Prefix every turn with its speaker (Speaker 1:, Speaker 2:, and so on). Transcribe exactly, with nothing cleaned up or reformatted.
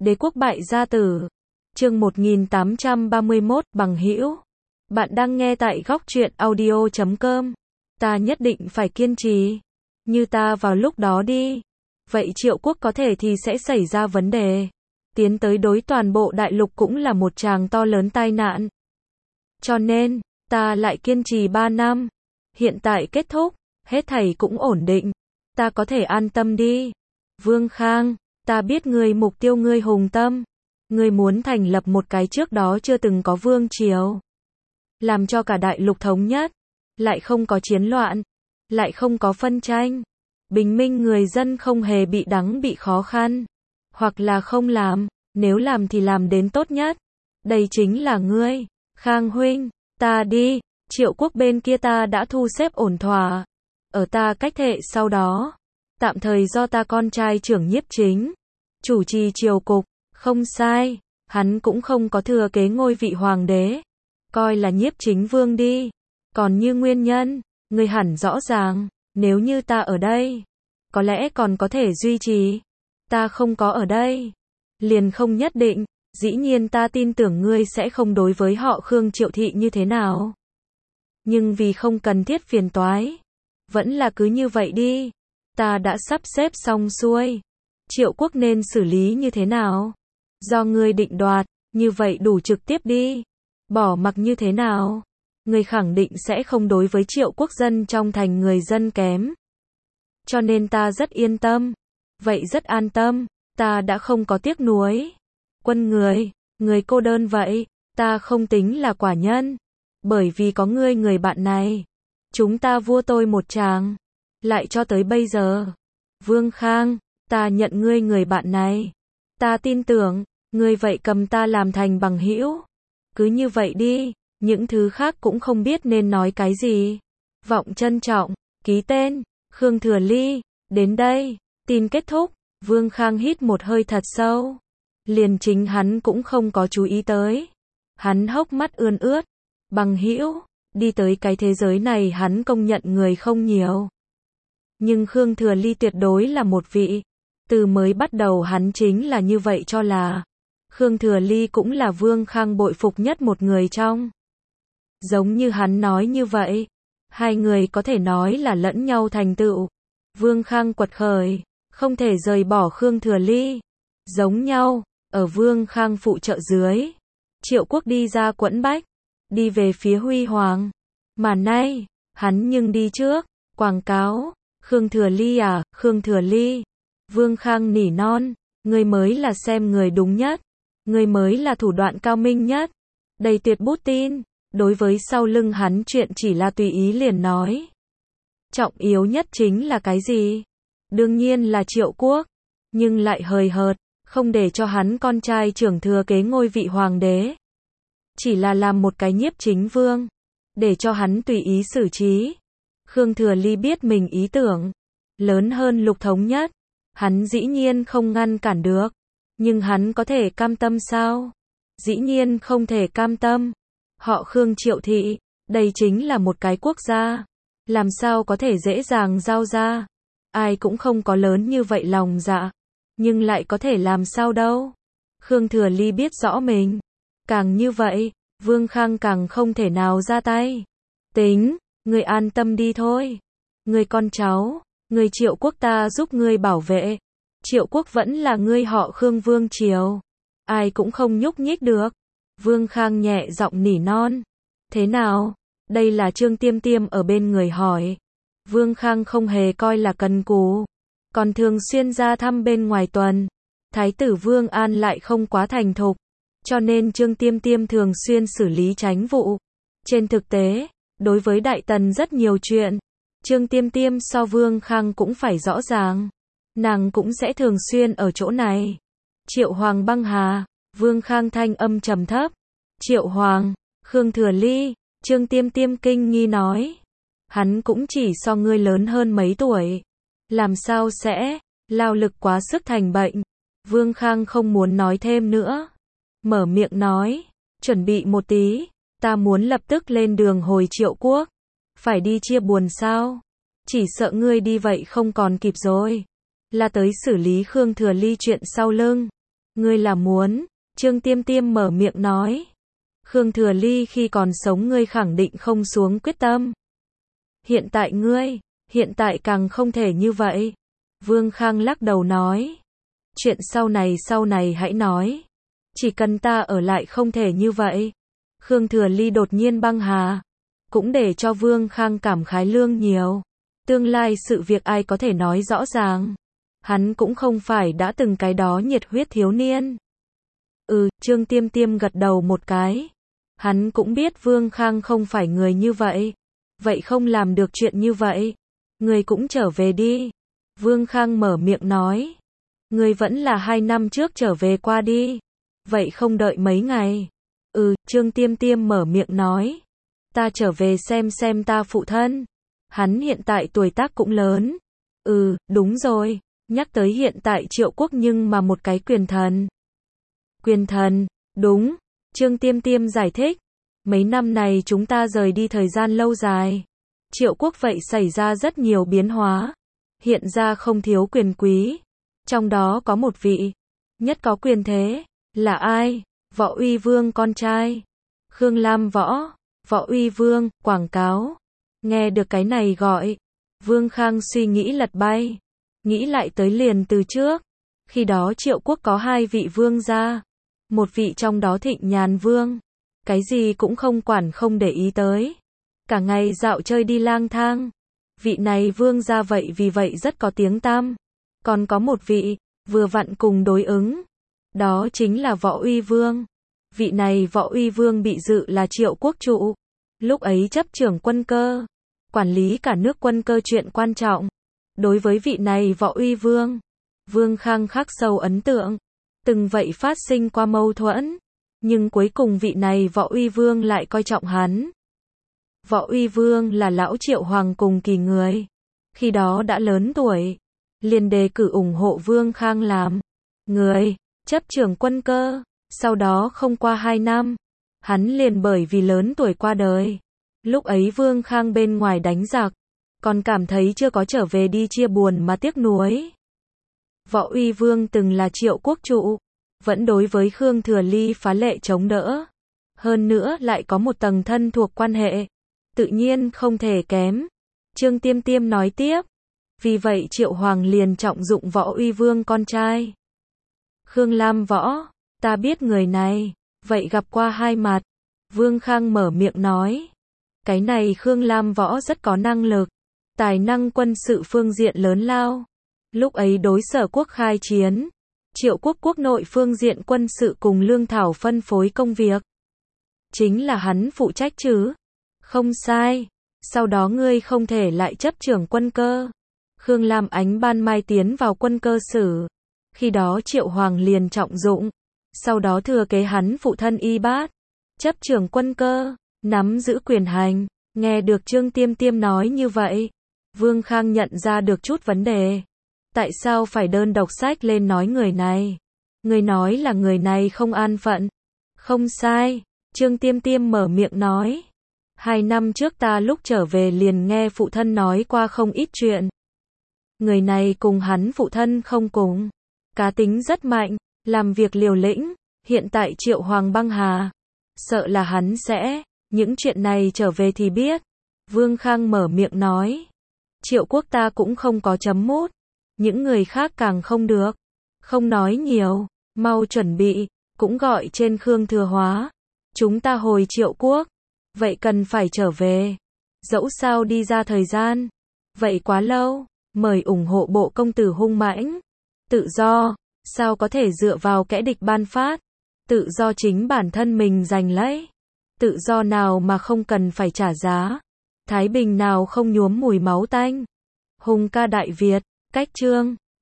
Speaker 1: Đế quốc bại gia tử. Chương một nghìn tám trăm ba mươi mốt, bằng hữu. Bạn đang nghe tại góc truyện audio chấm com. Ta nhất định phải kiên trì. Như ta vào lúc đó đi. Vậy Triệu quốc có thể thì sẽ xảy ra vấn đề. Tiến tới đối toàn bộ đại lục cũng là một tràng to lớn tai nạn. Cho nên, ta lại kiên trì ba năm. Hiện tại kết thúc, hết thảy cũng ổn định. Ta có thể an tâm đi. Vương Khang, ta biết ngươi mục tiêu ngươi hùng tâm. Ngươi muốn thành lập một cái trước đó chưa từng có vương triều. Làm cho cả đại lục thống nhất. Lại không có chiến loạn. Lại không có phân tranh. Bình minh người dân không hề bị đắng bị khó khăn. Hoặc là không làm. Nếu làm thì làm đến tốt nhất. Đây chính là ngươi. Khang huynh, ta đi. Triệu quốc bên kia ta đã thu xếp ổn thỏa. Ở ta cách hệ sau đó. Tạm thời do ta con trai trưởng Nhiếp Chính. Chủ trì triều cục. Không sai. Hắn cũng không có thừa kế ngôi vị hoàng đế. Coi là Nhiếp Chính vương đi. Còn như nguyên nhân, ngươi hẳn rõ ràng. Nếu như ta ở đây, có lẽ còn có thể duy trì. Ta không có ở đây, liền không nhất định. Dĩ nhiên ta tin tưởng ngươi sẽ không đối với họ Khương Triệu thị như thế nào. Nhưng vì không cần thiết phiền toái, vẫn là cứ như vậy đi. Ta đã sắp xếp xong xuôi. Triệu quốc nên xử lý như thế nào? Do ngươi định đoạt, như vậy đủ trực tiếp đi. Bỏ mặc như thế nào? Ngươi khẳng định sẽ không đối với Triệu quốc dân trong thành người dân kém. Cho nên ta rất yên tâm. Vậy rất an tâm, ta đã không có tiếc nuối. Quân người, người cô đơn vậy, ta không tính là quả nhân. Bởi vì có ngươi người bạn này. Chúng ta vua tôi một tràng. Lại cho tới bây giờ. Vương Khang, ta nhận ngươi người bạn này. Ta tin tưởng, ngươi vậy cầm ta làm thành bằng hữu. Cứ như vậy đi, những thứ khác cũng không biết nên nói cái gì. Vọng trân trọng, ký tên, Khương Thừa Ly, đến đây, tin kết thúc. Vương Khang hít một hơi thật sâu. Liền chính hắn cũng không có chú ý tới. Hắn hốc mắt ươn ướt. Bằng hữu, đi tới cái thế giới này hắn công nhận người không nhiều. Nhưng Khương Thừa Ly tuyệt đối là một vị. Từ mới bắt đầu hắn chính là như vậy cho là. Khương Thừa Ly cũng là Vương Khang bội phục nhất một người trong. Giống như hắn nói như vậy. Hai người có thể nói là lẫn nhau thành tựu. Vương Khang quật khởi, không thể rời bỏ Khương Thừa Ly. Giống nhau, ở Vương Khang phụ trợ dưới. Triệu quốc đi ra quẫn bách. Đi về phía huy hoàng. Mà nay, hắn nhưng đi trước. Quảng cáo. Khương Thừa Ly à, Khương Thừa Ly. Vương Khang nỉ non. Ngươi mới là xem người đúng nhất. Ngươi mới là thủ đoạn cao minh nhất. Đầy tuyệt bút tin. Đối với sau lưng hắn chuyện chỉ là tùy ý liền nói. Trọng yếu nhất chính là cái gì? Đương nhiên là Triệu quốc. Nhưng lại hời hợt. Không để cho hắn con trai trưởng thừa kế ngôi vị hoàng đế. Chỉ là làm một cái Nhiếp Chính vương. Để cho hắn tùy ý xử trí. Khương Thừa Ly biết mình ý tưởng. Lớn hơn lục thống nhất. Hắn dĩ nhiên không ngăn cản được. Nhưng hắn có thể cam tâm sao? Dĩ nhiên không thể cam tâm. Họ Khương Triệu thị. Đây chính là một cái quốc gia. Làm sao có thể dễ dàng giao ra. Ai cũng không có lớn như vậy lòng dạ. Nhưng lại có thể làm sao đâu. Khương Thừa Ly biết rõ mình. Càng như vậy, Vương Khang càng không thể nào ra tay. Tính, ngươi an tâm đi thôi. Ngươi con cháu, ngươi Triệu quốc ta giúp ngươi bảo vệ. Triệu quốc vẫn là ngươi họ Khương vương triều. Ai cũng không nhúc nhích được. Vương Khang nhẹ giọng nỉ non. Thế nào? Đây là Trương Tiêm Tiêm ở bên người hỏi. Vương Khang không hề coi là cần cù. Còn thường xuyên ra thăm bên ngoài tuần. Thái tử Vương An lại không quá thành thục. Cho nên Trương Tiêm Tiêm thường xuyên xử lý tránh vụ. Trên thực tế, đối với Đại Tần rất nhiều chuyện. Trương Tiêm Tiêm so Vương Khang cũng phải rõ ràng. Nàng cũng sẽ thường xuyên ở chỗ này. Triệu Hoàng băng hà. Vương Khang thanh âm trầm thấp. Triệu Hoàng, Khương Thừa Ly. Trương Tiêm Tiêm kinh nghi nói. Hắn cũng chỉ so ngươi lớn hơn mấy tuổi. Làm sao sẽ, lao lực quá sức thành bệnh. Vương Khang không muốn nói thêm nữa. Mở miệng nói, chuẩn bị một tí, ta muốn lập tức lên đường hồi Triệu quốc. Phải đi chia buồn sao? Chỉ sợ ngươi đi vậy không còn kịp rồi. Là tới xử lý Khương Thừa Ly chuyện sau lưng. Ngươi là muốn, Trương Tiêm Tiêm mở miệng nói. Khương Thừa Ly khi còn sống ngươi khẳng định không xuống quyết tâm. Hiện tại ngươi, hiện tại càng không thể như vậy. Vương Khang lắc đầu nói. Chuyện sau này sau này hãy nói. Chỉ cần ta ở lại không thể như vậy. Khương Thừa Ly đột nhiên băng hà. Cũng để cho Vương Khang cảm khái lương nhiều. Tương lai sự việc ai có thể nói rõ ràng. Hắn cũng không phải đã từng cái đó nhiệt huyết thiếu niên. Ừ, Trương Tiêm Tiêm gật đầu một cái. Hắn cũng biết Vương Khang không phải người như vậy. Vậy không làm được chuyện như vậy. Người cũng trở về đi. Vương Khang mở miệng nói. Người vẫn là hai năm trước trở về qua đi. Vậy không đợi mấy ngày. Ừ, Trương Tiêm Tiêm mở miệng nói. Ta trở về xem xem ta phụ thân. Hắn hiện tại tuổi tác cũng lớn. Ừ, đúng rồi. Nhắc tới hiện tại Triệu Quốc nhưng mà một cái quyền thần. Quyền thần, đúng. Trương Tiêm Tiêm giải thích. Mấy năm này chúng ta rời đi thời gian lâu dài. Triệu Quốc vậy xảy ra rất nhiều biến hóa. Hiện ra không thiếu quyền quý. Trong đó có một vị. Nhất có quyền thế. Là ai? Võ Uy Vương con trai. Khương Lam Võ. Võ Uy Vương, quảng cáo. Nghe được cái này gọi. Vương Khang suy nghĩ lật bay. Nghĩ lại tới liền từ trước. Khi đó Triệu Quốc có hai vị vương gia. Một vị trong đó Thịnh Nhàn Vương. Cái gì cũng không quản không để ý tới. Cả ngày dạo chơi đi lang thang. Vị này vương gia vậy vì vậy rất có tiếng tăm. Còn có một vị, vừa vặn cùng đối ứng. Đó chính là Võ Uy Vương. Vị này Võ Uy Vương bị dự là Triệu Quốc trụ. Lúc ấy chấp trưởng quân cơ. Quản lý cả nước quân cơ chuyện quan trọng. Đối với vị này Võ Uy Vương. Vương Khang khắc sâu ấn tượng. Từng vậy phát sinh qua mâu thuẫn. Nhưng cuối cùng vị này Võ Uy Vương lại coi trọng hắn. Võ Uy Vương là lão Triệu Hoàng cùng kỳ người. Khi đó đã lớn tuổi. Liền đề cử ủng hộ Vương Khang làm người chấp trưởng quân cơ. Sau đó không qua hai năm. Hắn liền bởi vì lớn tuổi qua đời. Lúc ấy Vương Khang bên ngoài đánh giặc. Còn cảm thấy chưa có trở về đi chia buồn mà tiếc nuối. Võ Uy Vương từng là Triệu Quốc trụ. Vẫn đối với Khương Thừa Ly phá lệ chống đỡ. Hơn nữa lại có một tầng thân thuộc quan hệ. Tự nhiên không thể kém. Trương Tiêm Tiêm nói tiếp. Vì vậy Triệu Hoàng liền trọng dụng Võ Uy Vương con trai. Khương Lam Võ. Ta biết người này. Vậy gặp qua hai mặt. Vương Khang mở miệng nói. Cái này Khương Lam Võ rất có năng lực. Tài năng quân sự phương diện lớn lao. Lúc ấy đối Sở Quốc khai chiến. Triệu Quốc quốc nội phương diện quân sự cùng lương thảo phân phối công việc. Chính là hắn phụ trách chứ. Không sai. Sau đó ngươi không thể lại chấp trưởng quân cơ. Khương Lam Ánh ban mai tiến vào quân cơ sử. Khi đó Triệu Hoàng liền trọng dụng. Sau đó thừa kế hắn phụ thân Y Bát. Chấp trưởng quân cơ. Nắm giữ quyền hành. Nghe được Trương Tiêm Tiêm nói như vậy. Vương Khang nhận ra được chút vấn đề. Tại sao phải đơn độc sách lên nói người này? Người nói là người này không an phận. Không sai. Trương Tiêm Tiêm mở miệng nói. Hai năm trước ta lúc trở về liền nghe phụ thân nói qua không ít chuyện. Người này cùng hắn phụ thân không cùng. Cá tính rất mạnh. Làm việc liều lĩnh. Hiện tại Triệu Hoàng băng hà. Sợ là hắn sẽ. Những chuyện này trở về thì biết. Vương Khang mở miệng nói. Triệu Quốc ta cũng không có chấm mút. Những người khác càng không được. Không nói nhiều. Mau chuẩn bị. Cũng gọi trên Khương Thừa Hóa. Chúng ta hồi Triệu Quốc. Vậy cần phải trở về. Dẫu sao đi ra thời gian. Vậy quá lâu. Mời ủng hộ bộ công tử hung mãnh. Tự do. Sao có thể dựa vào kẻ địch ban phát. Tự do chính bản thân mình giành lấy. Tự do nào mà không cần phải trả giá. Thái bình nào không nhuốm mùi máu tanh. Hùng ca Đại Việt. Cách chương